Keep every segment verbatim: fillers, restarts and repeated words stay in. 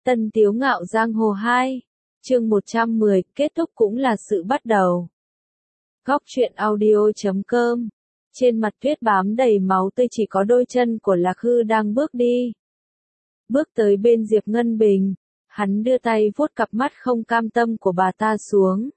Tân Tiếu Ngạo Giang Hồ hai, chương một trăm mười, kết thúc cũng là sự bắt đầu. Góc truyện audio chấm com. Trên mặt tuyết bám đầy máu tươi chỉ có đôi chân của Lạc Hư đang bước đi. Bước tới bên Diệp Ngân Bình, hắn đưa tay vuốt cặp mắt không cam tâm của bà ta xuống.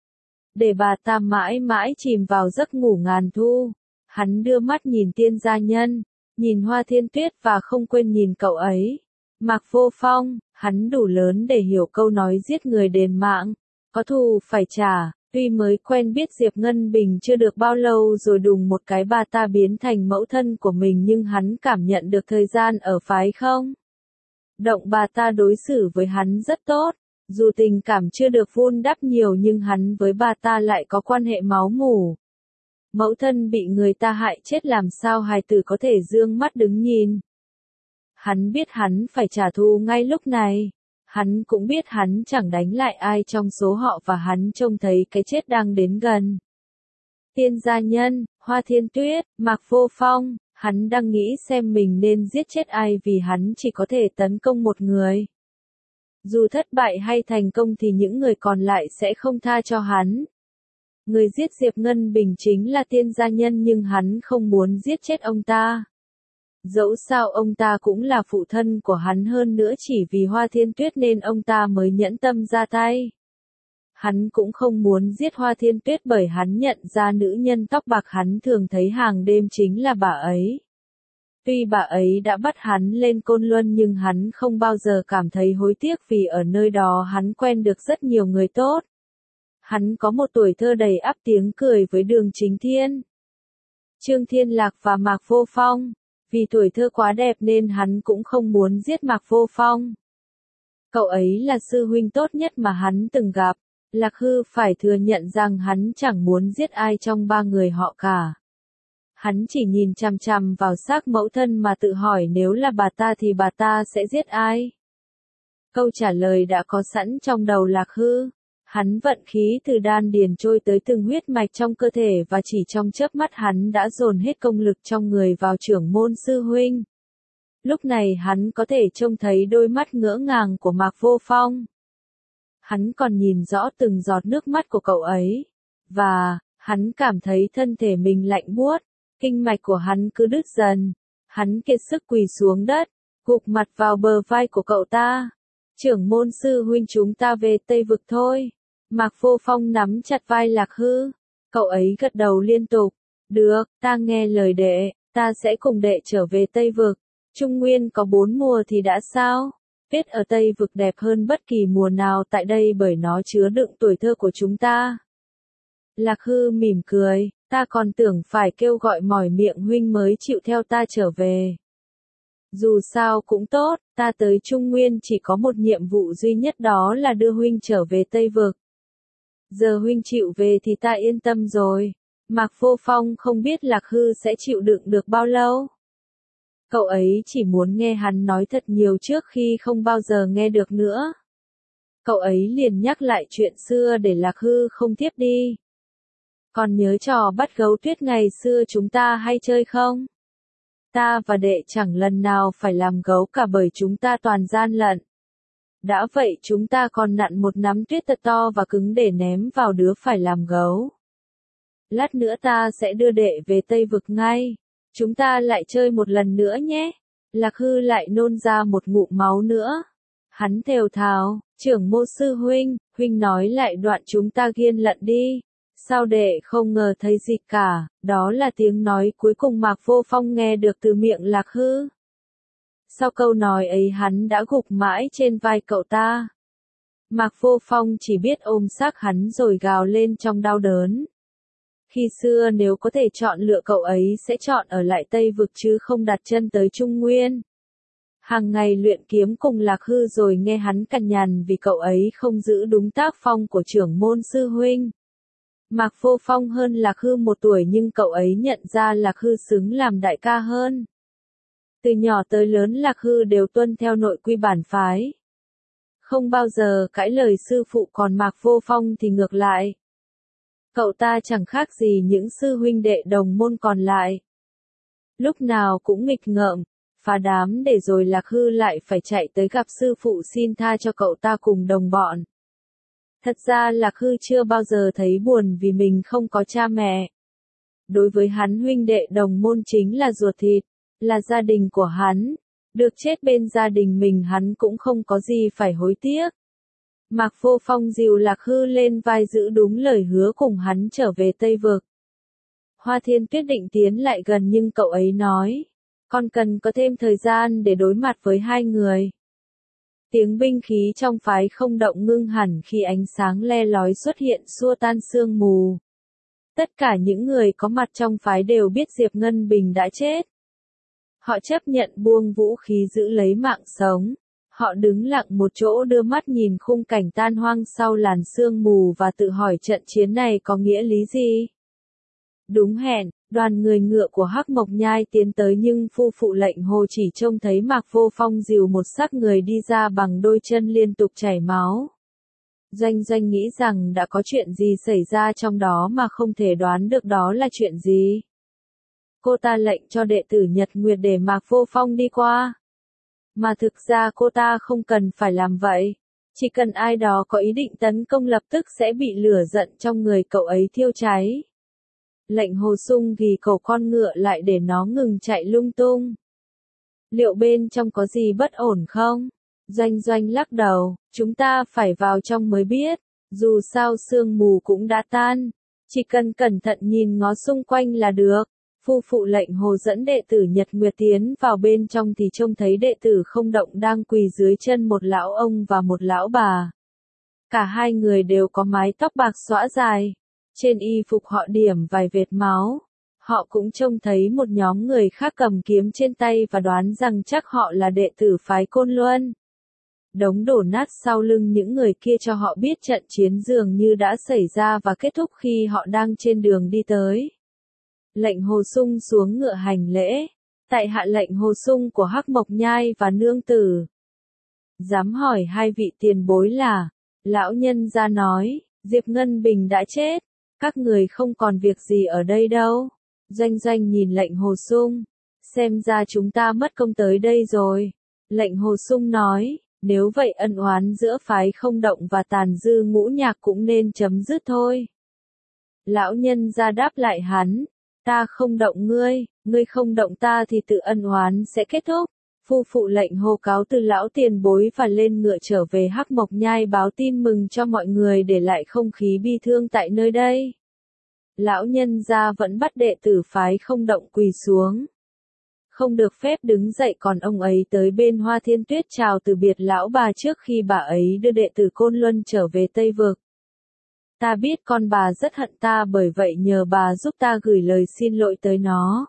Để bà ta mãi mãi chìm vào giấc ngủ ngàn thu, hắn đưa mắt nhìn Tiên Gia Nhân, nhìn Hoa Thiên Tuyết và không quên nhìn cậu ấy. Mạc Vô Phong, hắn đủ lớn để hiểu câu nói giết người đền mạng, có thù phải trả. Tuy mới quen biết Diệp Ngân Bình chưa được bao lâu rồi đùng một cái bà ta biến thành mẫu thân của mình, nhưng hắn cảm nhận được thời gian ở phái không động bà ta đối xử với hắn rất tốt. Dù tình cảm chưa được vun đắp nhiều nhưng hắn với bà ta lại có quan hệ máu mủ. Mẫu thân bị người ta hại chết làm sao hài tử có thể dương mắt đứng nhìn. Hắn biết hắn phải trả thù ngay lúc này. Hắn cũng biết hắn chẳng đánh lại ai trong số họ và hắn trông thấy cái chết đang đến gần. Tiên Gia Nhân, Hoa Thiên Tuyết, Mạc Vô Phong, hắn đang nghĩ xem mình nên giết chết ai vì hắn chỉ có thể tấn công một người. Dù thất bại hay thành công thì những người còn lại sẽ không tha cho hắn. Người giết Diệp Ngân Bình chính là Tiên Gia Nhân nhưng hắn không muốn giết chết ông ta. Dẫu sao ông ta cũng là phụ thân của hắn, hơn nữa chỉ vì Hoa Thiên Tuyết nên ông ta mới nhẫn tâm ra tay. Hắn cũng không muốn giết Hoa Thiên Tuyết bởi hắn nhận ra nữ nhân tóc bạc hắn thường thấy hàng đêm chính là bà ấy. Tuy bà ấy đã bắt hắn lên Côn Luân nhưng hắn không bao giờ cảm thấy hối tiếc vì ở nơi đó hắn quen được rất nhiều người tốt. Hắn có một tuổi thơ đầy ắp tiếng cười với Đường Chính Thiên, Trương Thiên Lạc và Mạc Vô Phong. Vì tuổi thơ quá đẹp nên hắn cũng không muốn giết Mạc Vô Phong. Cậu ấy là sư huynh tốt nhất mà hắn từng gặp. Lạc Hư phải thừa nhận rằng hắn chẳng muốn giết ai trong ba người họ cả. Hắn chỉ nhìn chằm chằm vào xác mẫu thân mà tự hỏi nếu là bà ta thì bà ta sẽ giết ai. Câu trả lời đã có sẵn trong đầu Lạc Hư. Hắn vận khí từ đan điền trôi tới từng huyết mạch trong cơ thể và chỉ trong chớp mắt hắn đã dồn hết công lực trong người vào trưởng môn sư huynh. Lúc này hắn có thể trông thấy đôi mắt ngỡ ngàng của Mạc Vô Phong. Hắn còn nhìn rõ từng giọt nước mắt của cậu ấy. Và, hắn cảm thấy thân thể mình lạnh buốt, kinh mạch của hắn cứ đứt dần. Hắn kiệt sức quỳ xuống đất, gục mặt vào bờ vai của cậu ta. Trưởng môn sư huynh, chúng ta về Tây Vực thôi. Mạc Vô Phong nắm chặt vai Lạc Hư. Cậu ấy gật đầu liên tục. Được, ta nghe lời đệ, ta sẽ cùng đệ trở về Tây Vực. Trung Nguyên có bốn mùa thì đã sao? Tuyết ở Tây Vực đẹp hơn bất kỳ mùa nào tại đây bởi nó chứa đựng tuổi thơ của chúng ta. Lạc Hư mỉm cười, ta còn tưởng phải kêu gọi mỏi miệng huynh mới chịu theo ta trở về. Dù sao cũng tốt, ta tới Trung Nguyên chỉ có một nhiệm vụ duy nhất, đó là đưa huynh trở về Tây Vực. Giờ huynh chịu về thì ta yên tâm rồi. Mạc Vô Phong không biết Lạc Hư sẽ chịu đựng được bao lâu. Cậu ấy chỉ muốn nghe hắn nói thật nhiều trước khi không bao giờ nghe được nữa. Cậu ấy liền nhắc lại chuyện xưa để Lạc Hư không tiếp đi. Còn nhớ trò bắt gấu tuyết ngày xưa chúng ta hay chơi không? Ta và đệ chẳng lần nào phải làm gấu cả bởi chúng ta toàn gian lận. Đã vậy chúng ta còn nặn một nắm tuyết thật to và cứng để ném vào đứa phải làm gấu. Lát nữa ta sẽ đưa đệ về Tây Vực ngay. Chúng ta lại chơi một lần nữa nhé. Lạc Hư lại nôn ra một ngụm máu nữa. Hắn thều thào, trưởng môn sư huynh, huynh nói lại đoạn chúng ta ghiên lận đi. Sao đệ không ngờ thấy gì cả? Đó là tiếng nói cuối cùng Mạc Vô Phong nghe được từ miệng Lạc Hư. Sau câu nói ấy hắn đã gục mãi trên vai cậu ta. Mạc Vô Phong chỉ biết ôm xác hắn rồi gào lên trong đau đớn. Khi xưa nếu có thể chọn lựa cậu ấy sẽ chọn ở lại Tây Vực chứ không đặt chân tới Trung Nguyên. Hàng ngày luyện kiếm cùng Lạc Hư rồi nghe hắn cằn nhằn vì cậu ấy không giữ đúng tác phong của trưởng môn sư huynh. Mạc Vô Phong hơn Lạc Hư một tuổi nhưng cậu ấy nhận ra Lạc Hư xứng làm đại ca hơn. Từ nhỏ tới lớn Lạc Hư đều tuân theo nội quy bản phái. Không bao giờ cãi lời sư phụ, còn Mạc Vô Phong thì ngược lại. Cậu ta chẳng khác gì những sư huynh đệ đồng môn còn lại. Lúc nào cũng nghịch ngợm, phá đám để rồi Lạc Hư lại phải chạy tới gặp sư phụ xin tha cho cậu ta cùng đồng bọn. Thật ra Lạc Hư chưa bao giờ thấy buồn vì mình không có cha mẹ. Đối với hắn huynh đệ đồng môn chính là ruột thịt, là gia đình của hắn. Được chết bên gia đình mình hắn cũng không có gì phải hối tiếc. Mạc Vô Phong dìu Lạc Hư lên vai giữ đúng lời hứa cùng hắn trở về Tây Vực. Hoa Thiên Tuyết định tiến lại gần nhưng cậu ấy nói, con cần có thêm thời gian để đối mặt với hai người. Tiếng binh khí trong phái không động ngưng hẳn khi ánh sáng le lói xuất hiện xua tan sương mù. Tất cả những người có mặt trong phái đều biết Diệp Ngân Bình đã chết. Họ chấp nhận buông vũ khí giữ lấy mạng sống. Họ đứng lặng một chỗ đưa mắt nhìn khung cảnh tan hoang sau làn sương mù và tự hỏi trận chiến này có nghĩa lý gì. Đúng hẹn, đoàn người ngựa của Hắc Mộc Nhai tiến tới nhưng phu phụ lệnh hồ chỉ trông thấy Mạc Vô Phong dìu một xác người đi ra bằng đôi chân liên tục chảy máu. Doanh Doanh nghĩ rằng đã có chuyện gì xảy ra trong đó mà không thể đoán được đó là chuyện gì. Cô ta lệnh cho đệ tử Nhật Nguyệt để Mạc Vô Phong đi qua. Mà thực ra cô ta không cần phải làm vậy. Chỉ cần ai đó có ý định tấn công lập tức sẽ bị lửa giận trong người cậu ấy thiêu cháy. Lệnh Hồ Sung ghi cầu con ngựa lại để nó ngừng chạy lung tung. Liệu bên trong có gì bất ổn không? Doanh Doanh lắc đầu, chúng ta phải vào trong mới biết. Dù sao sương mù cũng đã tan. Chỉ cần cẩn thận nhìn ngó xung quanh là được. Phu phụ lệnh Hồ dẫn đệ tử Nhật Nguyệt tiến vào bên trong thì trông thấy đệ tử không động đang quỳ dưới chân một lão ông và một lão bà. Cả hai người đều có mái tóc bạc xõa dài. Trên y phục họ điểm vài vệt máu. Họ cũng trông thấy một nhóm người khác cầm kiếm trên tay và đoán rằng chắc họ là đệ tử phái Côn Luân. Đống đổ nát sau lưng những người kia cho họ biết trận chiến dường như đã xảy ra và kết thúc khi họ đang trên đường đi tới. Lệnh Hồ Sung xuống ngựa hành lễ. Tại hạ lệnh Hồ Sung của Hắc Mộc Nhai và nương tử. Dám hỏi hai vị tiền bối là, lão nhân gia nói, Diệp Ngân Bình đã chết. Các người không còn việc gì ở đây đâu. Doanh Doanh nhìn lệnh Hồ Sung. Xem ra chúng ta mất công tới đây rồi. Lệnh Hồ Sung nói, nếu vậy ân oán giữa phái không động và tàn dư ngũ nhạc cũng nên chấm dứt thôi. Lão nhân gia đáp lại hắn, ta không động ngươi, ngươi không động ta thì tự ân oán sẽ kết thúc. Phu phụ lệnh hô cáo từ lão tiền bối và lên ngựa trở về Hắc Mộc Nhai báo tin mừng cho mọi người để lại không khí bi thương tại nơi đây. Lão nhân gia vẫn bắt đệ tử phái không động quỳ xuống. Không được phép đứng dậy còn ông ấy tới bên Hoa Thiên Tuyết chào từ biệt lão bà trước khi bà ấy đưa đệ tử Côn Luân trở về Tây Vực. Ta biết con bà rất hận ta bởi vậy nhờ bà giúp ta gửi lời xin lỗi tới nó.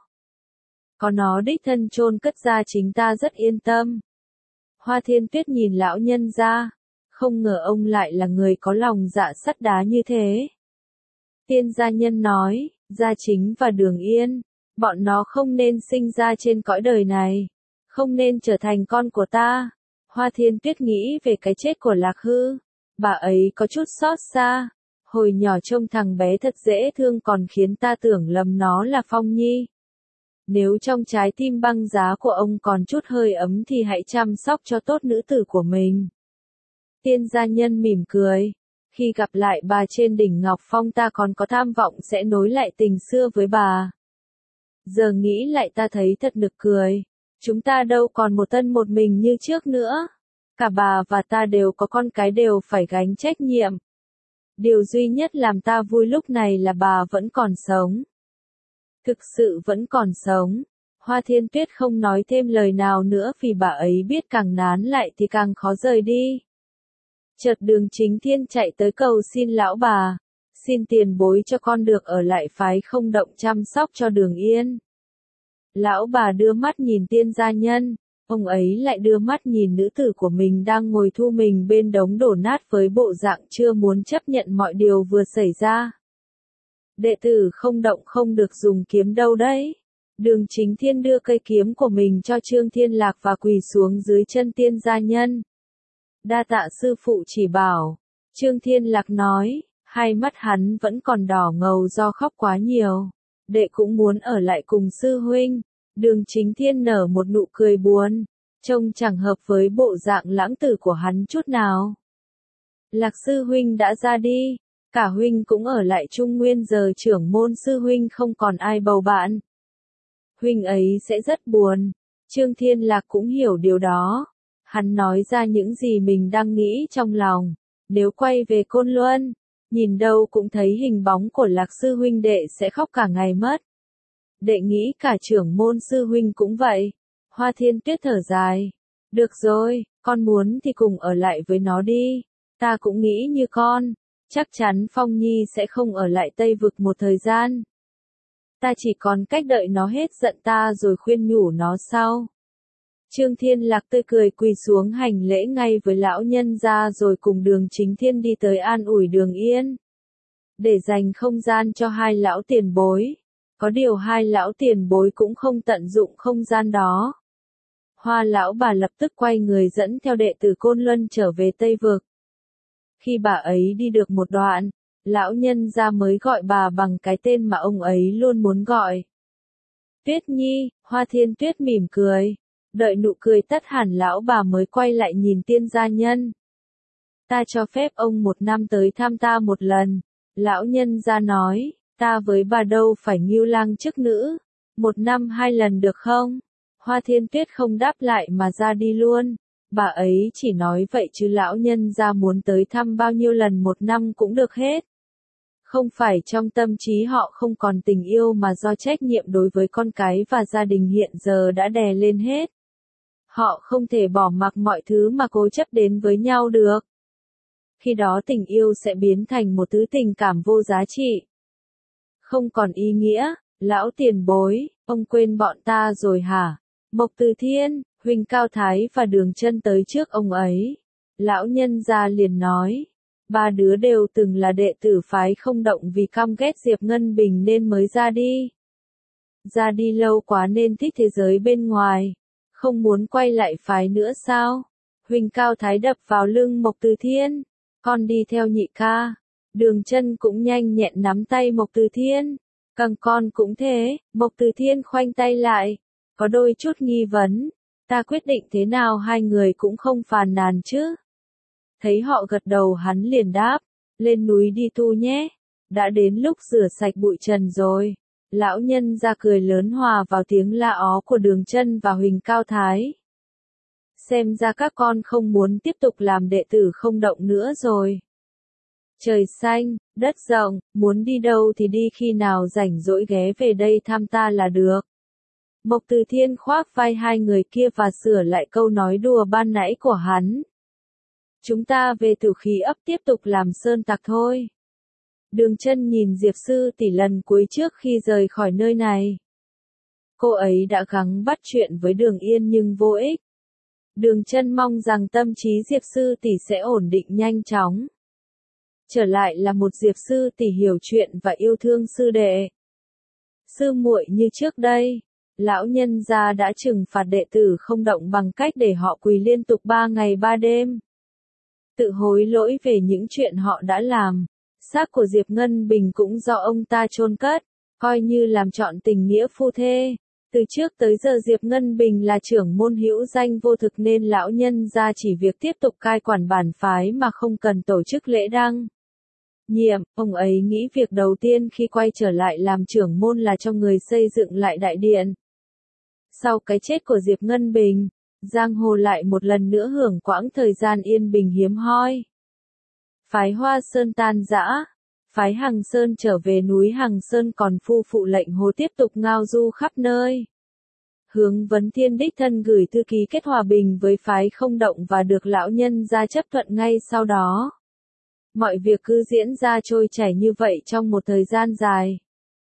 Có nó đích thân chôn cất ra chính ta rất yên tâm. Hoa Thiên Tuyết nhìn lão nhân gia, không ngờ ông lại là người có lòng dạ sắt đá như thế. Tiên gia nhân nói, Gia Chính và Đường Yên, bọn nó không nên sinh ra trên cõi đời này, không nên trở thành con của ta. Hoa Thiên Tuyết nghĩ về cái chết của Lạc Hư, bà ấy có chút xót xa. Hồi nhỏ trông thằng bé thật dễ thương còn khiến ta tưởng lầm nó là Phong Nhi. Nếu trong trái tim băng giá của ông còn chút hơi ấm thì hãy chăm sóc cho tốt nữ tử của mình. Tiên gia nhân mỉm cười. Khi gặp lại bà trên đỉnh Ngọc Phong ta còn có tham vọng sẽ nối lại tình xưa với bà. Giờ nghĩ lại ta thấy thật nực cười. Chúng ta đâu còn một thân một mình như trước nữa. Cả bà và ta đều có con cái đều phải gánh trách nhiệm. Điều duy nhất làm ta vui lúc này là bà vẫn còn sống. Thực sự vẫn còn sống. Hoa Thiên Tuyết không nói thêm lời nào nữa vì bà ấy biết càng nán lại thì càng khó rời đi. Chợt Đường Chính Thiên chạy tới cầu xin lão bà. Xin tiền bối cho con được ở lại phái không động chăm sóc cho Đường Yên. Lão bà đưa mắt nhìn tiên gia nhân. Ông ấy lại đưa mắt nhìn nữ tử của mình đang ngồi thu mình bên đống đổ nát với bộ dạng chưa muốn chấp nhận mọi điều vừa xảy ra. Đệ tử không động không được dùng kiếm đâu đấy. Đường Chính Thiên đưa cây kiếm của mình cho Trương Thiên Lạc và quỳ xuống dưới chân tiên gia nhân. Đa tạ sư phụ chỉ bảo. Trương Thiên Lạc nói, hai mắt hắn vẫn còn đỏ ngầu do khóc quá nhiều. Đệ cũng muốn ở lại cùng sư huynh. Đường Chính Thiên nở một nụ cười buồn, trông chẳng hợp với bộ dạng lãng tử của hắn chút nào. Lạc sư huynh đã ra đi, cả huynh cũng ở lại Trung Nguyên, giờ trưởng môn sư huynh không còn ai bầu bạn. Huynh ấy sẽ rất buồn. Trương Thiên Lạc cũng hiểu điều đó. Hắn nói ra những gì mình đang nghĩ trong lòng. Nếu quay về Côn Luân, nhìn đâu cũng thấy hình bóng của Lạc sư huynh, đệ sẽ khóc cả ngày mất. Đệ nghĩ cả trưởng môn sư huynh cũng vậy. Hoa Thiên Tuyết thở dài. Được rồi, con muốn thì cùng ở lại với nó đi. Ta cũng nghĩ như con. Chắc chắn Phong Nhi sẽ không ở lại Tây Vực một thời gian. Ta chỉ còn cách đợi nó hết giận ta rồi khuyên nhủ nó sau. Trương Thiên Lạc tươi cười quỳ xuống hành lễ ngay với lão nhân gia rồi cùng Đường Chính Thiên đi tới an ủi Đường Yên. Để dành không gian cho hai lão tiền bối. Có điều hai lão tiền bối cũng không tận dụng không gian đó. Hoa lão bà lập tức quay người dẫn theo đệ tử Côn Luân trở về Tây Vực. Khi bà ấy đi được một đoạn, lão nhân gia mới gọi bà bằng cái tên mà ông ấy luôn muốn gọi. Tuyết Nhi. Hoa Thiên Tuyết mỉm cười. Đợi nụ cười tắt hẳn, lão bà mới quay lại nhìn Tiên gia nhân. Ta cho phép ông một năm tới thăm ta một lần. Lão nhân gia nói, ta với bà đâu phải ngưu lang chức nữ. Một năm hai lần được không? Hoa Thiên Tuyết không đáp lại mà ra đi luôn. Bà ấy chỉ nói vậy chứ lão nhân gia muốn tới thăm bao nhiêu lần một năm cũng được hết. Không phải trong tâm trí họ không còn tình yêu mà do trách nhiệm đối với con cái và gia đình hiện giờ đã đè lên hết. Họ không thể bỏ mặc mọi thứ mà cố chấp đến với nhau được. Khi đó tình yêu sẽ biến thành một thứ tình cảm vô giá trị. Không còn ý nghĩa. Lão tiền bối, ông quên bọn ta rồi hả? Mộc Từ Thiên, Huỳnh Cao Thái và Đường Chân tới trước ông ấy. Lão nhân gia liền nói. Ba đứa đều từng là đệ tử phái Không Động, vì căm ghét Diệp Ngân Bình nên mới ra đi. Ra đi lâu quá nên thích thế giới bên ngoài. Không muốn quay lại phái nữa sao? Huỳnh Cao Thái đập vào lưng Mộc Từ Thiên. Con đi theo nhị ca. Đường Chân cũng nhanh nhẹn nắm tay Mộc Từ Thiên. Càng con cũng thế. Mộc Từ Thiên khoanh tay lại. Có đôi chút nghi vấn. Ta quyết định thế nào hai người cũng không phàn nàn chứ. Thấy họ gật đầu hắn liền đáp. Lên núi đi tu nhé. Đã đến lúc rửa sạch bụi trần rồi. Lão nhân ra cười lớn hòa vào tiếng la ó của Đường Chân và Huỳnh Cao Thái. Xem ra các con không muốn tiếp tục làm đệ tử Không Động nữa rồi. Trời xanh, đất rộng, muốn đi đâu thì đi, khi nào rảnh rỗi ghé về đây thăm ta là được. Mộc Từ Thiên khoác vai hai người kia và sửa lại câu nói đùa ban nãy của hắn. Chúng ta về Tử Khí ấp tiếp tục làm sơn tặc thôi. Đường Chân nhìn Diệp sư tỷ lần cuối trước khi rời khỏi nơi này. Cô ấy đã gắng bắt chuyện với Đường Yên nhưng vô ích. Đường Chân mong rằng tâm trí Diệp sư tỷ sẽ ổn định nhanh chóng. Trở lại là một Diệp sư tỷ hiểu chuyện và yêu thương sư đệ. Sư muội như trước đây, lão nhân gia đã trừng phạt đệ tử Không Động bằng cách để họ quỳ liên tục ba ngày ba đêm. Tự hối lỗi về những chuyện họ đã làm. Xác của Diệp Ngân Bình cũng do ông ta chôn cất, coi như làm trọn tình nghĩa phu thê. Từ trước tới giờ Diệp Ngân Bình là trưởng môn hữu danh vô thực nên lão nhân gia chỉ việc tiếp tục cai quản bản phái mà không cần tổ chức lễ đăng nhiệm. Ông ấy nghĩ việc đầu tiên khi quay trở lại làm trưởng môn là cho người xây dựng lại đại điện. Sau cái chết của Diệp Ngân Bình, giang hồ lại một lần nữa hưởng quãng thời gian yên bình hiếm hoi. Phái Hoa Sơn tan rã, phái Hằng Sơn trở về núi Hằng Sơn, còn phu phụ lệnh Hồ tiếp tục ngao du khắp nơi. Hướng Vấn Thiên đích thân gửi thư ký kết hòa bình với phái Không Động và được lão nhân gia chấp thuận ngay sau đó. Mọi việc cứ diễn ra trôi chảy như vậy trong một thời gian dài.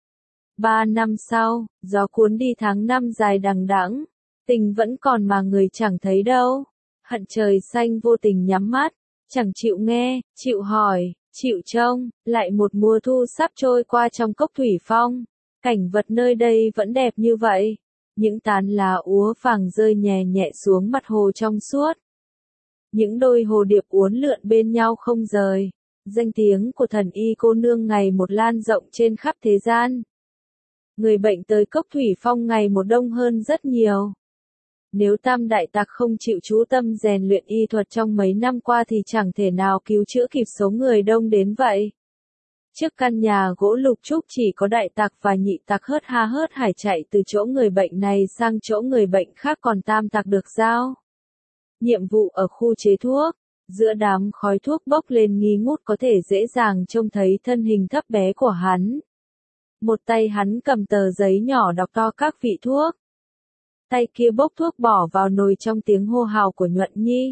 Ba năm sau, gió cuốn đi tháng năm dài đằng đẵng, tình vẫn còn mà người chẳng thấy đâu. Hận trời xanh vô tình nhắm mắt, chẳng chịu nghe, chịu hỏi, chịu trông, lại một mùa thu sắp trôi qua trong cốc thủy phong. Cảnh vật nơi đây vẫn đẹp như vậy. Những tán lá úa vàng rơi nhẹ nhẹ xuống mặt hồ trong suốt. Những đôi hồ điệp uốn lượn bên nhau không rời. Danh tiếng của thần y cô nương ngày một lan rộng trên khắp thế gian. Người bệnh tới Cốc Thủy Phong ngày một đông hơn rất nhiều. Nếu Tam Đại Tặc không chịu chú tâm rèn luyện y thuật trong mấy năm qua thì chẳng thể nào cứu chữa kịp số người đông đến vậy. Trước căn nhà gỗ lục trúc chỉ có Đại Tặc và Nhị Tặc hớt ha hớt hải chạy từ chỗ người bệnh này sang chỗ người bệnh khác, còn Tam Tặc được giao nhiệm vụ ở khu chế thuốc. Giữa đám khói thuốc bốc lên nghi ngút có thể dễ dàng trông thấy thân hình thấp bé của hắn. Một tay hắn cầm tờ giấy nhỏ đọc to các vị thuốc. Tay kia bốc thuốc bỏ vào nồi trong tiếng hô hào của Nhuận Nhi.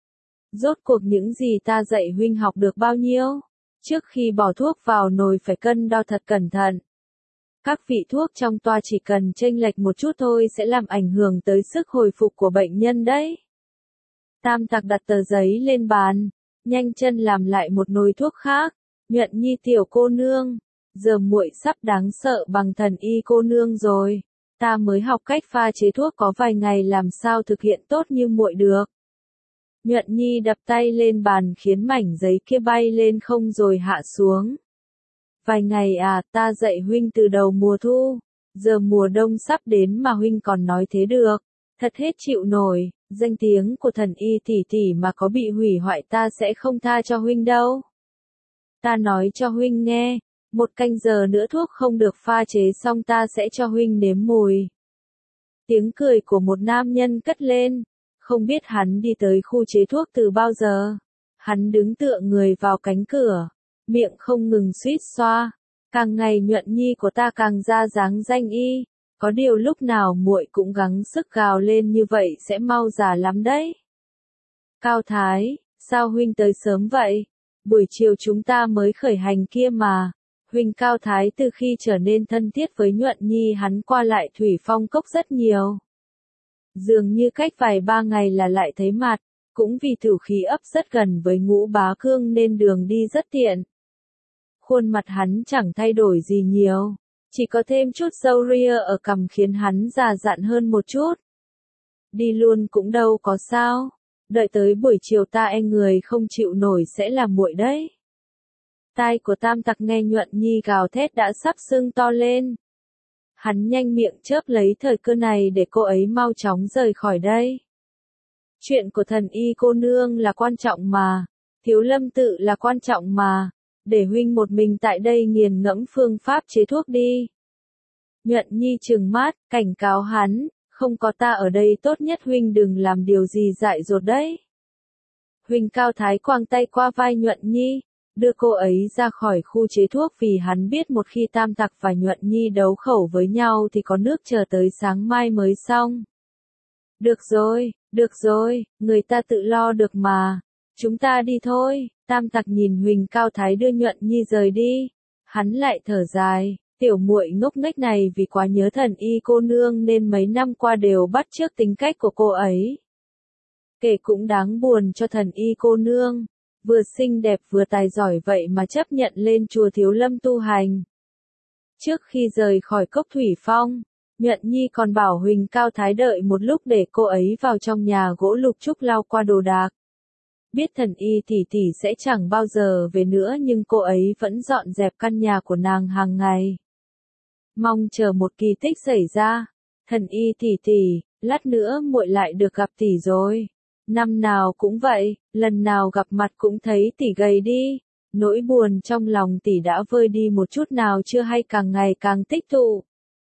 Rốt cuộc những gì ta dạy huynh học được bao nhiêu? Trước khi bỏ thuốc vào nồi phải cân đo thật cẩn thận. Các vị thuốc trong toa chỉ cần chênh lệch một chút thôi sẽ làm ảnh hưởng tới sức hồi phục của bệnh nhân đấy. Tam Tặc đặt tờ giấy lên bàn, nhanh chân làm lại một nồi thuốc khác. Nhuận Nhi tiểu cô nương, giờ muội sắp đáng sợ bằng thần y cô nương rồi. Ta mới học cách pha chế thuốc có vài ngày làm sao thực hiện tốt như muội được. Nhuận Nhi đập tay lên bàn khiến mảnh giấy kia bay lên không rồi hạ xuống. Vài ngày à, ta dạy huynh từ đầu mùa thu, giờ mùa đông sắp đến mà huynh còn nói thế được. Thật hết chịu nổi, danh tiếng của thần y tỷ tỷ mà có bị hủy hoại ta sẽ không tha cho huynh đâu. Ta nói cho huynh nghe, một canh giờ nữa thuốc không được pha chế xong ta sẽ cho huynh nếm mùi. Tiếng cười của một nam nhân cất lên, không biết hắn đi tới khu chế thuốc từ bao giờ. Hắn đứng tựa người vào cánh cửa, miệng không ngừng suýt xoa. Càng ngày Nhuận Nhi của ta càng ra dáng danh y. Có điều lúc nào muội cũng gắng sức gào lên như vậy sẽ mau già lắm đấy. Cao Thái, sao huynh tới sớm vậy? Buổi chiều chúng ta mới khởi hành kia mà. Huynh Cao Thái từ khi trở nên thân thiết với Nhuận Nhi hắn qua lại Thủy Phong Cốc rất nhiều. Dường như cách vài ba ngày là lại thấy mặt, cũng vì thử khí ấp rất gần với Ngũ Bá Cương nên đường đi rất tiện. Khuôn mặt hắn chẳng thay đổi gì nhiều. Chỉ có thêm chút râu ria ở cằm khiến hắn già dặn hơn một chút. Đi luôn cũng đâu có sao. Đợi tới buổi chiều ta e người không chịu nổi sẽ là muội đấy. Tai của Tam Tặc nghe Nhuận Nhi gào thét đã sắp sưng to lên. Hắn nhanh miệng chớp lấy thời cơ này để cô ấy mau chóng rời khỏi đây. Chuyện của thần y cô nương là quan trọng mà. Thiếu Lâm tự là quan trọng mà. Để huynh một mình tại đây nghiền ngẫm phương pháp chế thuốc đi. Nhuận Nhi trừng mắt, cảnh cáo hắn, không có ta ở đây tốt nhất huynh đừng làm điều gì dại dột đấy. Huynh Cao Thái quàng tay qua vai Nhuận Nhi, đưa cô ấy ra khỏi khu chế thuốc vì hắn biết một khi Tam Tặc và Nhuận Nhi đấu khẩu với nhau thì có nước chờ tới sáng mai mới xong. Được rồi, được rồi, người ta tự lo được mà. Chúng ta đi thôi. Tam Tặc nhìn Huỳnh Cao Thái đưa Nhuận Nhi rời đi. Hắn lại thở dài, tiểu muội ngốc nghếch này vì quá nhớ thần y cô nương nên mấy năm qua đều bắt chước tính cách của cô ấy. Kể cũng đáng buồn cho thần y cô nương, vừa xinh đẹp vừa tài giỏi vậy mà chấp nhận lên chùa Thiếu Lâm tu hành. Trước khi rời khỏi Cốc Thủy Phong, Nhuận Nhi còn bảo Huỳnh Cao Thái đợi một lúc để cô ấy vào trong nhà gỗ lục trúc lau qua đồ đạc. Biết thần y tỷ tỷ sẽ chẳng bao giờ về nữa nhưng cô ấy vẫn dọn dẹp căn nhà của nàng hàng ngày. Mong chờ một kỳ tích xảy ra. Thần y tỷ tỷ, lát nữa muội lại được gặp tỷ rồi. Năm nào cũng vậy, lần nào gặp mặt cũng thấy tỷ gầy đi. Nỗi buồn trong lòng tỷ đã vơi đi một chút nào chưa hay càng ngày càng tích tụ.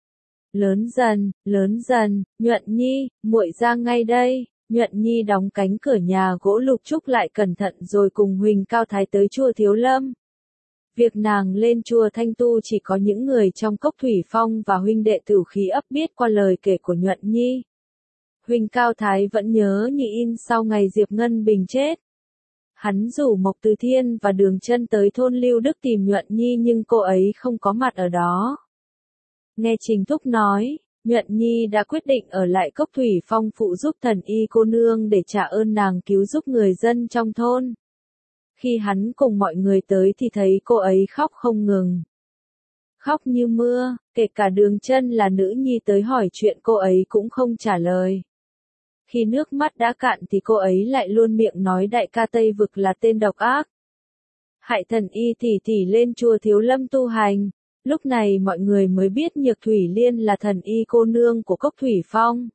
Lớn dần, lớn dần, Nhuận Nhi, muội ra ngay đây. Nhuận Nhi đóng cánh cửa nhà gỗ lục trúc lại cẩn thận rồi cùng Huỳnh Cao Thái tới chùa Thiếu Lâm. Việc nàng lên chùa Thanh Tu chỉ có những người trong Cốc Thủy Phong và huynh đệ Tử Khí ấp biết qua lời kể của Nhuận Nhi. Huỳnh Cao Thái vẫn nhớ như in sau ngày Diệp Ngân Bình chết. Hắn rủ Mộc Từ Thiên và Đường Chân tới thôn Lưu Đức tìm Nhuận Nhi nhưng cô ấy không có mặt ở đó. Nghe Trình Thúc nói, Nhuận Nhi đã quyết định ở lại Cốc Thủy Phong phụ giúp thần y cô nương để trả ơn nàng cứu giúp người dân trong thôn. Khi hắn cùng mọi người tới thì thấy cô ấy khóc không ngừng. Khóc như mưa, kể cả Đường Chân là nữ nhi tới hỏi chuyện cô ấy cũng không trả lời. Khi nước mắt đã cạn thì cô ấy lại luôn miệng nói đại ca Tây Vực là tên độc ác. Hại thần y tỷ tỷ lên chùa Thiếu Lâm tu hành, Lúc này mọi người mới biết Nhược Thủy Liên là thần y cô nương của Cốc Thủy Phong.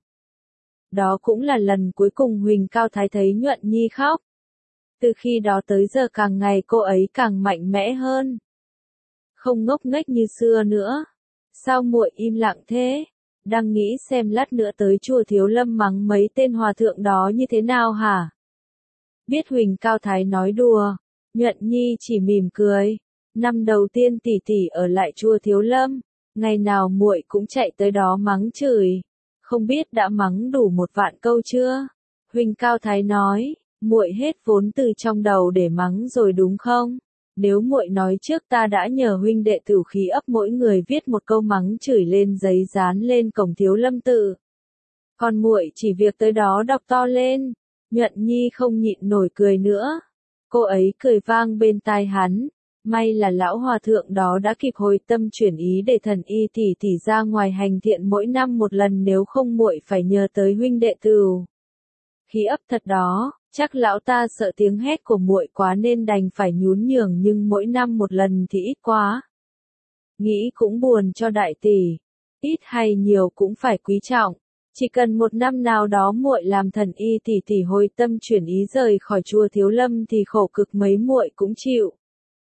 Đó cũng là lần cuối cùng Huỳnh Cao Thái thấy Nhuận Nhi khóc. Từ khi đó tới giờ càng ngày cô ấy càng mạnh mẽ hơn. Không ngốc nghếch như xưa nữa. Sao muội im lặng thế? Đang nghĩ xem lát nữa tới chùa Thiếu Lâm mắng mấy tên hòa thượng đó như thế nào hả? Biết Huỳnh Cao Thái nói đùa, Nhuận Nhi chỉ mỉm cười. Năm đầu tiên tỷ tỷ ở lại chùa Thiếu Lâm, ngày nào muội cũng chạy tới đó mắng chửi. Không biết đã mắng đủ một vạn câu chưa? Huỳnh Cao Thái nói, muội hết vốn từ trong đầu để mắng rồi đúng không? Nếu muội nói trước ta đã nhờ huynh đệ Tử Khí ấp mỗi người viết một câu mắng chửi lên giấy dán lên cổng Thiếu Lâm tự. Còn muội chỉ việc tới đó đọc to lên. Nhuận Nhi không nhịn nổi cười nữa. Cô ấy cười vang bên tai hắn. May là lão hòa thượng đó đã kịp hồi tâm chuyển ý để thần y tỷ tỷ ra ngoài hành thiện mỗi năm một lần, nếu không muội phải nhờ tới huynh đệ Tửu Khí ấp thật đó. Chắc lão ta sợ tiếng hét của muội quá nên đành phải nhún nhường, nhưng mỗi năm một lần thì ít quá. Nghĩ cũng buồn cho đại tỷ. Ít hay nhiều cũng phải quý trọng. Chỉ cần một năm nào đó muội làm thần y tỷ tỷ hồi tâm chuyển ý rời khỏi chùa Thiếu Lâm thì khổ cực mấy muội cũng chịu.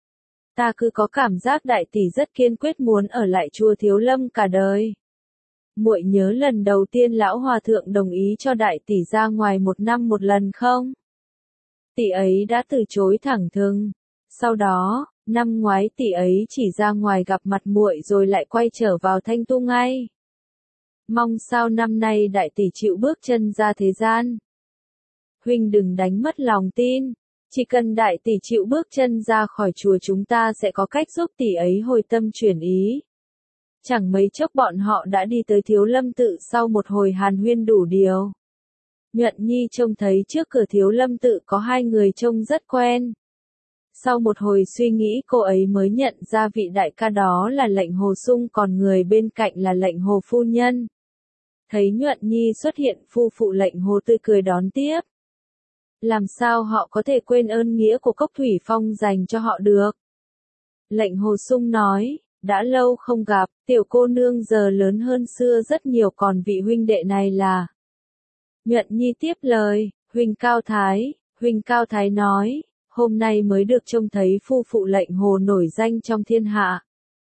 Ta cứ có cảm giác đại tỷ rất kiên quyết muốn ở lại chùa Thiếu Lâm cả đời. Muội nhớ lần đầu tiên lão hòa thượng đồng ý cho đại tỷ ra ngoài một năm một lần không? Tỷ ấy đã từ chối thẳng thừng. Sau đó, năm ngoái tỷ ấy chỉ ra ngoài gặp mặt muội rồi lại quay trở vào Thanh Tu ngay. Mong sao năm nay đại tỷ chịu bước chân ra thế gian. Huynh đừng đánh mất lòng tin. Chỉ cần đại tỷ chịu bước chân ra khỏi chùa chúng ta sẽ có cách giúp tỷ ấy hồi tâm chuyển ý. Chẳng mấy chốc bọn họ đã đi tới Thiếu Lâm tự sau một hồi hàn huyên đủ điều. Nhuận Nhi trông thấy trước cửa Thiếu Lâm tự có hai người trông rất quen. Sau một hồi suy nghĩ cô ấy mới nhận ra vị đại ca đó là Lệnh Hồ Sung, còn người bên cạnh là Lệnh Hồ phu nhân. Thấy Nhuận Nhi xuất hiện, phu phụ Lệnh Hồ tươi cười đón tiếp. Làm sao họ có thể quên ơn nghĩa của Cốc Thủy Phong dành cho họ được? Lệnh Hồ Sung nói, đã lâu không gặp, tiểu cô nương giờ lớn hơn xưa rất nhiều, còn vị huynh đệ này là... Nhuận Nhi tiếp lời, Huỳnh Cao Thái. Huỳnh Cao Thái nói, hôm nay mới được trông thấy phu phụ Lệnh Hồ nổi danh trong thiên hạ.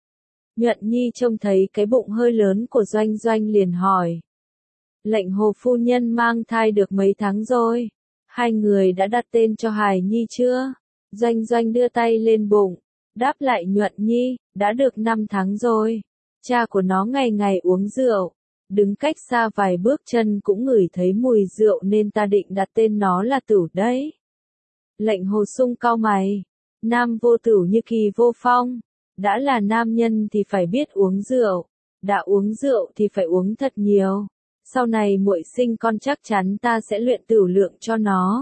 Nhuận Nhi trông thấy cái bụng hơi lớn của Doanh Doanh liền hỏi. Lệnh Hồ phu nhân mang thai được mấy tháng rồi? Hai người đã đặt tên cho hài nhi chưa? Doanh Doanh đưa tay lên bụng, đáp lại Nhuận Nhi, đã được năm tháng rồi. Cha của nó ngày ngày uống rượu, đứng cách xa vài bước chân cũng ngửi thấy mùi rượu nên ta định đặt tên nó là Tửu đấy. Lệnh Hồ Sung cau mày, nam vô tửu như kỳ vô phong, đã là nam nhân thì phải biết uống rượu, đã uống rượu thì phải uống thật nhiều. Sau này muội sinh con chắc chắn ta sẽ luyện tửu lượng cho nó.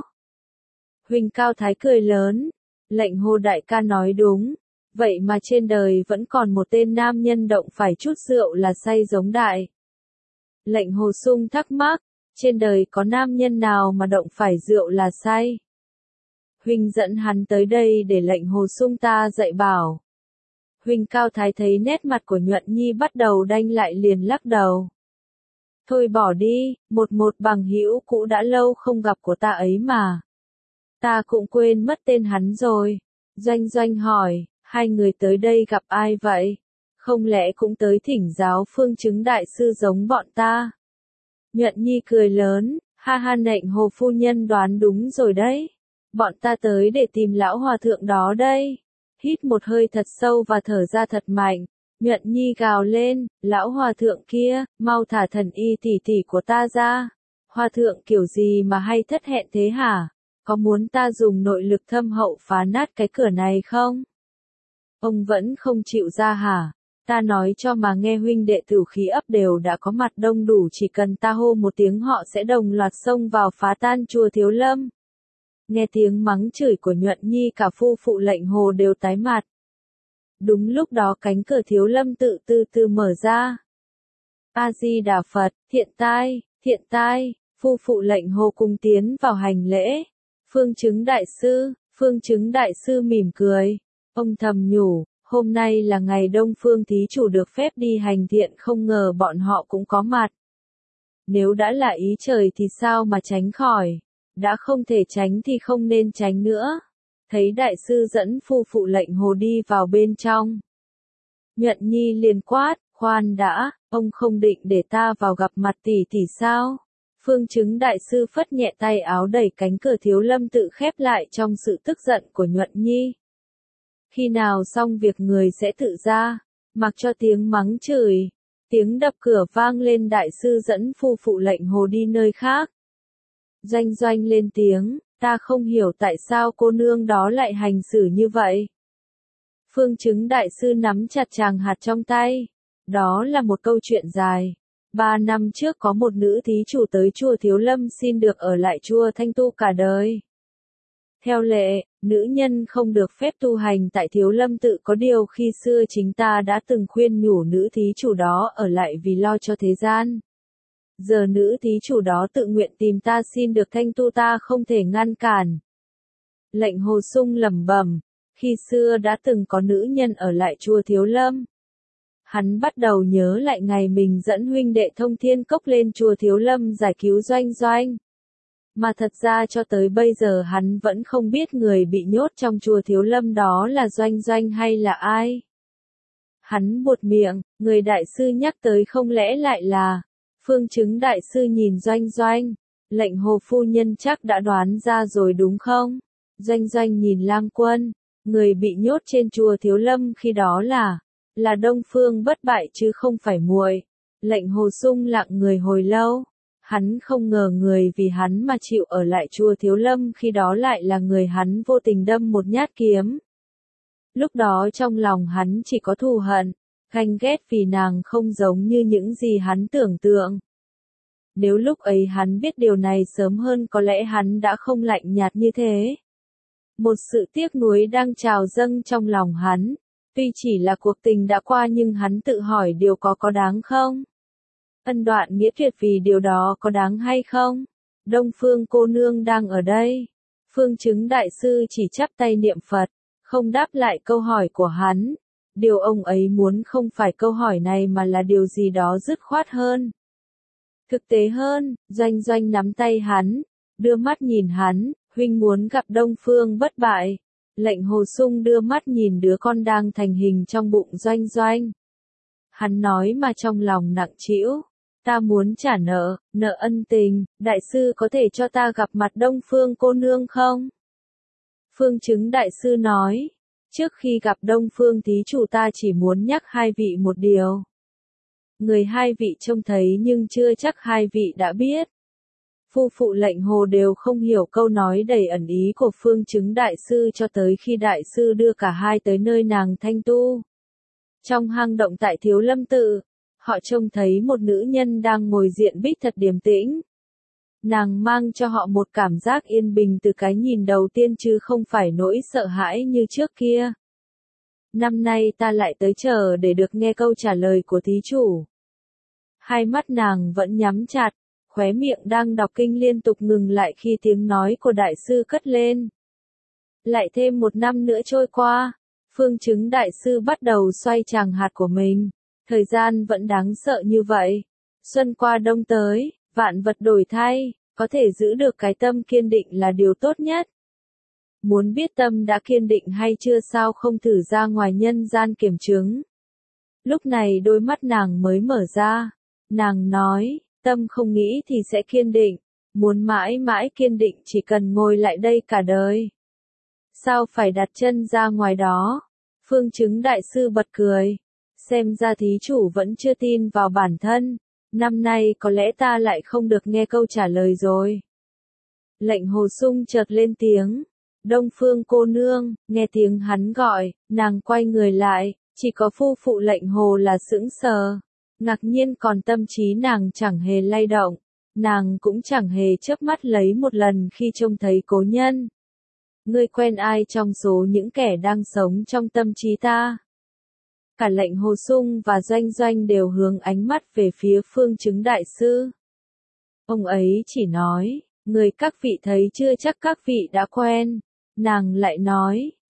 Huỳnh Cao Thái cười lớn, Lệnh Hồ đại ca nói đúng, vậy mà trên đời vẫn còn một tên nam nhân động phải chút rượu là say giống đại. Lệnh Hồ Sung thắc mắc, trên đời có nam nhân nào mà động phải rượu là say? Huỳnh dẫn hắn tới đây để Lệnh Hồ Sung ta dạy bảo. Huỳnh Cao Thái thấy nét mặt của Nhuận Nhi bắt đầu đanh lại liền lắc đầu. Thôi bỏ đi, một một bằng hữu cũ đã lâu không gặp của ta ấy mà. Ta cũng quên mất tên hắn rồi. Doanh Doanh hỏi, hai người tới đây gặp ai vậy? Không lẽ cũng tới thỉnh giáo Phương Chứng đại sư giống bọn ta? Nhuận Nhi cười lớn, ha ha, Lệnh Hồ phu nhân đoán đúng rồi đấy. Bọn ta tới để tìm lão hòa thượng đó đây. Hít một hơi thật sâu và thở ra thật mạnh. Nhuận Nhi gào lên, lão hòa thượng kia, mau thả thần y tỷ tỷ của ta ra. Hòa thượng kiểu gì mà hay thất hẹn thế hả? Có muốn ta dùng nội lực thâm hậu phá nát cái cửa này không? Ông vẫn không chịu ra hả? Ta nói cho mà nghe, huynh đệ Tử Khí ấp đều đã có mặt đông đủ, chỉ cần ta hô một tiếng họ sẽ đồng loạt xông vào phá tan chùa Thiếu Lâm. Nghe tiếng mắng chửi của Nhuận Nhi, cả phu phụ Lệnh Hồ đều tái mặt. Đúng lúc đó cánh cửa Thiếu Lâm tự từ từ mở ra. A Di Đà Phật, thiện tai, thiện tai, phu phụ Lệnh Hồ cùng tiến vào hành lễ. Phương Chứng đại sư, Phương Chứng đại sư mỉm cười. Ông thầm nhủ, Hôm nay là ngày Đông Phương thí chủ được phép đi hành thiện, không ngờ bọn họ cũng có mặt. Nếu đã là ý trời thì sao mà tránh khỏi, đã không thể tránh thì không nên tránh nữa. Thấy đại sư dẫn phu phụ lệnh hồ đi vào bên trong. Nhuận Nhi liền quát, khoan đã, ông không định để ta vào gặp mặt tỷ tỷ sao? Phương Chứng đại sư phất nhẹ tay áo đẩy cánh cửa Thiếu Lâm tự khép lại trong sự tức giận của Nhuận Nhi. Khi nào xong việc người sẽ tự ra, mặc cho tiếng mắng chửi, tiếng đập cửa vang lên, đại sư dẫn phu phụ lệnh hồ đi nơi khác. Doanh Doanh lên tiếng, ta không hiểu tại sao cô nương đó lại hành xử như vậy. Phương Chứng đại sư nắm chặt tràng hạt trong tay. Đó là một câu chuyện dài. Ba năm trước có một nữ thí chủ tới chùa Thiếu Lâm xin được ở lại chùa thanh tu cả đời. Theo lệ, nữ nhân không được phép tu hành tại Thiếu Lâm tự, có điều khi xưa chính ta đã từng khuyên nhủ nữ thí chủ đó ở lại vì lo cho thế gian. Giờ nữ thí chủ đó tự nguyện tìm ta xin được thanh tu, ta không thể ngăn cản. Lệnh Hồ Sung lẩm bẩm, khi xưa đã từng có nữ nhân ở lại chùa Thiếu Lâm. Hắn bắt đầu nhớ lại ngày mình dẫn huynh đệ Thông Thiên Cốc lên chùa Thiếu Lâm giải cứu Doanh Doanh. Mà thật ra cho tới bây giờ hắn vẫn không biết người bị nhốt trong chùa Thiếu Lâm đó là Doanh Doanh hay là ai. Hắn buột miệng, người đại sư nhắc tới không lẽ lại là... Phương Chứng đại sư nhìn Doanh Doanh, lệnh Hồ phu nhân chắc đã đoán ra rồi đúng không? Doanh Doanh nhìn Lang Quân, người bị nhốt trên chùa Thiếu Lâm khi đó là, là Đông Phương Bất Bại chứ không phải muội. Lệnh Hồ Sung lặng người hồi lâu, hắn không ngờ người vì hắn mà chịu ở lại chùa Thiếu Lâm khi đó lại là người hắn vô tình đâm một nhát kiếm. Lúc đó trong lòng hắn chỉ có thù hận, ganh ghét vì nàng không giống như những gì hắn tưởng tượng. Nếu lúc ấy hắn biết điều này sớm hơn có lẽ hắn đã không lạnh nhạt như thế. Một sự tiếc nuối đang trào dâng trong lòng hắn, tuy chỉ là cuộc tình đã qua nhưng hắn tự hỏi điều có có đáng không? Ân đoạn nghĩa tuyệt vì điều đó có đáng hay không? Đông Phương cô nương đang ở đây. Phương Chứng đại sư chỉ chắp tay niệm Phật, không đáp lại câu hỏi của hắn. Điều ông ấy muốn không phải câu hỏi này mà là điều gì đó dứt khoát hơn. Thực tế hơn, Doanh Doanh nắm tay hắn, đưa mắt nhìn hắn, huynh muốn gặp Đông Phương Bất Bại. Lệnh Hồ Sung đưa mắt nhìn đứa con đang thành hình trong bụng Doanh Doanh. Hắn nói mà trong lòng nặng trĩu, ta muốn trả nợ, nợ ân tình, đại sư có thể cho ta gặp mặt Đông Phương cô nương không? Phương Chứng đại sư nói, trước khi gặp Đông Phương thí chủ ta chỉ muốn nhắc hai vị một điều. Người hai vị trông thấy nhưng chưa chắc hai vị đã biết. Phu phụ lệnh Hồ đều không hiểu câu nói đầy ẩn ý của Phương Chứng đại sư cho tới khi đại sư đưa cả hai tới nơi nàng thanh tu. Trong hang động tại Thiếu Lâm tự, họ trông thấy một nữ nhân đang ngồi diện bích thật điềm tĩnh. Nàng mang cho họ một cảm giác yên bình từ cái nhìn đầu tiên chứ không phải nỗi sợ hãi như trước kia. Năm nay ta lại tới chờ để được nghe câu trả lời của thí chủ. Hai mắt nàng vẫn nhắm chặt, khóe miệng đang đọc kinh liên tục ngừng lại khi tiếng nói của đại sư cất lên. Lại thêm một năm nữa trôi qua, Phương Chứng đại sư bắt đầu xoay tràng hạt của mình. Thời gian vẫn đáng sợ như vậy. Xuân qua đông tới, vạn vật đổi thay, có thể giữ được cái tâm kiên định là điều tốt nhất. Muốn biết tâm đã kiên định hay chưa sao không thử ra ngoài nhân gian kiểm chứng. Lúc này đôi mắt nàng mới mở ra. Nàng nói, tâm không nghĩ thì sẽ kiên định. Muốn mãi mãi kiên định chỉ cần ngồi lại đây cả đời. Sao phải đặt chân ra ngoài đó? Phương Chứng đại sư bật cười. Xem ra thí chủ vẫn chưa tin vào bản thân. Năm nay có lẽ ta lại không được nghe câu trả lời rồi. Lệnh Hồ Sung chợt lên tiếng. Đông Phương cô nương, nghe tiếng hắn gọi, nàng quay người lại, chỉ có phu phụ lệnh Hồ là sững sờ. Ngạc nhiên còn tâm trí nàng chẳng hề lay động. Nàng cũng chẳng hề chớp mắt lấy một lần khi trông thấy cố nhân. Ngươi quen ai trong số những kẻ đang sống trong tâm trí ta? Cả lệnh Hồ Sung và Doanh Doanh đều hướng ánh mắt về phía Phương Chứng đại sư. Ông ấy chỉ nói, người các vị thấy chưa chắc các vị đã quen. Nàng lại nói,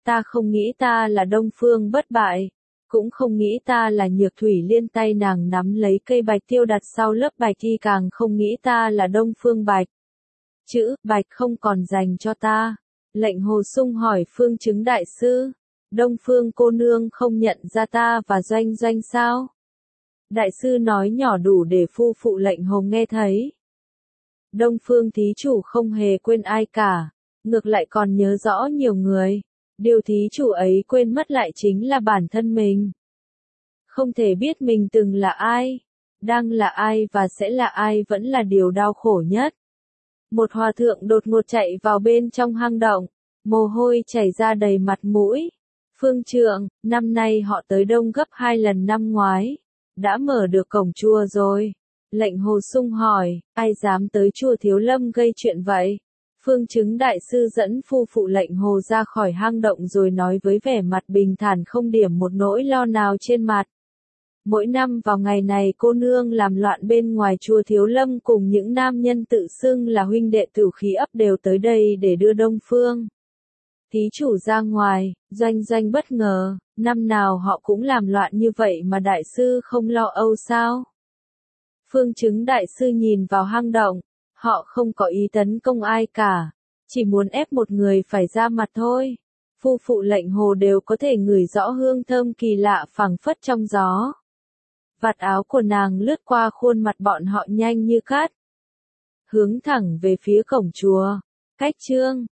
Ta không nghĩ ta là Đông Phương bất bại, cũng không nghĩ ta là Nhược Thủy Liên. Tay nàng nắm lấy cây bạch tiêu đặt sau lớp bạch y, càng không nghĩ ta là Đông Phương Bạch. Chữ Bạch không còn dành cho ta. Lệnh Hồ Sung hỏi Phương Chứng đại sư, Đông Phương cô nương không nhận ra ta và Doanh Doanh sao? Đại sư nói nhỏ đủ để phu phụ Lệnh Hồ nghe thấy. Đông Phương thí chủ không hề quên ai cả, ngược lại còn nhớ rõ nhiều người. Điều thí chủ ấy quên mất lại chính là bản thân mình. Không thể biết mình từng là ai, đang là ai và sẽ là ai vẫn là điều đau khổ nhất. Một hòa thượng đột ngột chạy vào bên trong hang động, mồ hôi chảy ra đầy mặt mũi. Phương trượng, năm nay họ tới đông gấp hai lần năm ngoái. Đã mở được cổng chùa rồi. Lệnh Hồ Sung hỏi, ai dám tới chùa Thiếu Lâm gây chuyện vậy? Phương Chứng đại sư dẫn phu phụ Lệnh Hồ ra khỏi hang động rồi nói với vẻ mặt bình thản không điểm một nỗi lo nào trên mặt. Mỗi năm vào ngày này cô nương làm loạn bên ngoài chùa Thiếu Lâm cùng những nam nhân tự xưng là huynh đệ Tử Khí ấp đều tới đây để đưa Đông Phương thí chủ ra ngoài. Doanh Doanh bất ngờ, năm nào họ cũng làm loạn như vậy mà đại sư không lo âu sao? Phương Chứng đại sư nhìn vào hang động, họ không có ý tấn công ai cả, chỉ muốn ép một người phải ra mặt thôi. Phu phụ Lệnh Hồ đều có thể ngửi rõ hương thơm kỳ lạ phảng phất trong gió. Vạt áo của nàng lướt qua khuôn mặt bọn họ nhanh như cát, hướng thẳng về phía cổng chùa. Cách chương